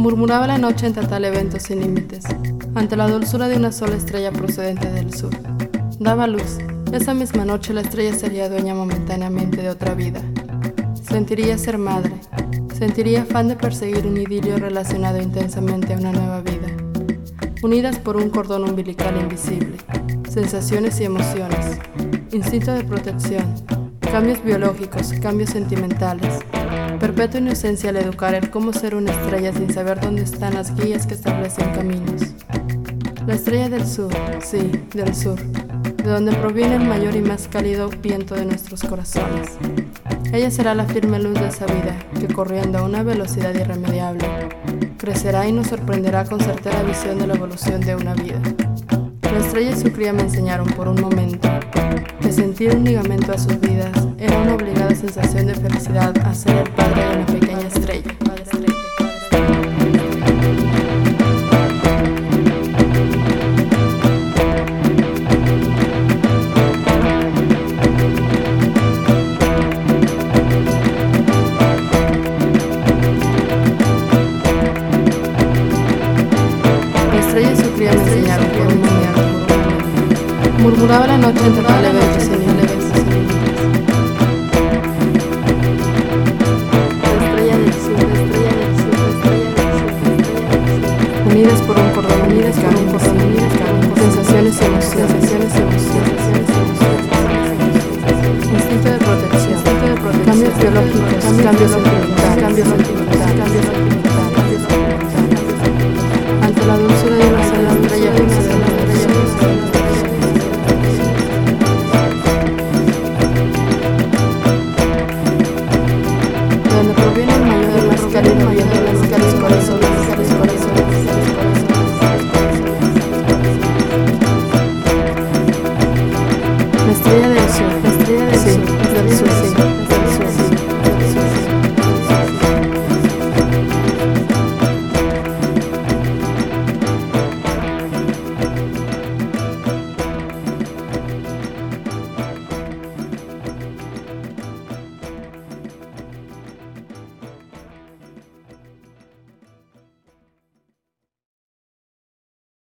Murmuraba la noche entre tal evento sin límites, ante la dulzura de una sola estrella procedente del sur. Daba luz. Esa misma noche la estrella sería dueña momentáneamente de otra vida. Sentiría ser madre. Sentiría afán de perseguir un idilio relacionado intensamente a una nueva vida. Unidas por un cordón umbilical invisible. Sensaciones y emociones. Instinto de protección. Cambios biológicos, cambios sentimentales. Perpetua inocencia al educar el cómo ser una estrella sin saber dónde están las guías que establecen caminos. La estrella del sur, sí, del sur, de donde proviene el mayor y más cálido viento de nuestros corazones. Ella será la firme luz de esa vida que, corriendo a una velocidad irremediable, crecerá y nos sorprenderá con certera visión de la evolución de una vida. La estrella y su cría me enseñaron por un momento que sentir un ligamento a sus vidas era una obligada sensación de felicidad a ser el padre de una pequeña estrella. La estrella y su cría me enseñaron por un momento. Murmuraba la noche entre tal evento sin límites. La estrella del sur, la estrella del sur, la estrella del sur, la estrella del sur. Unidas por un cordón, unidas por un cordón, unidas por sensaciones y emociones, sensaciones y emociones, instinto de protección, cambios biológicos, cambios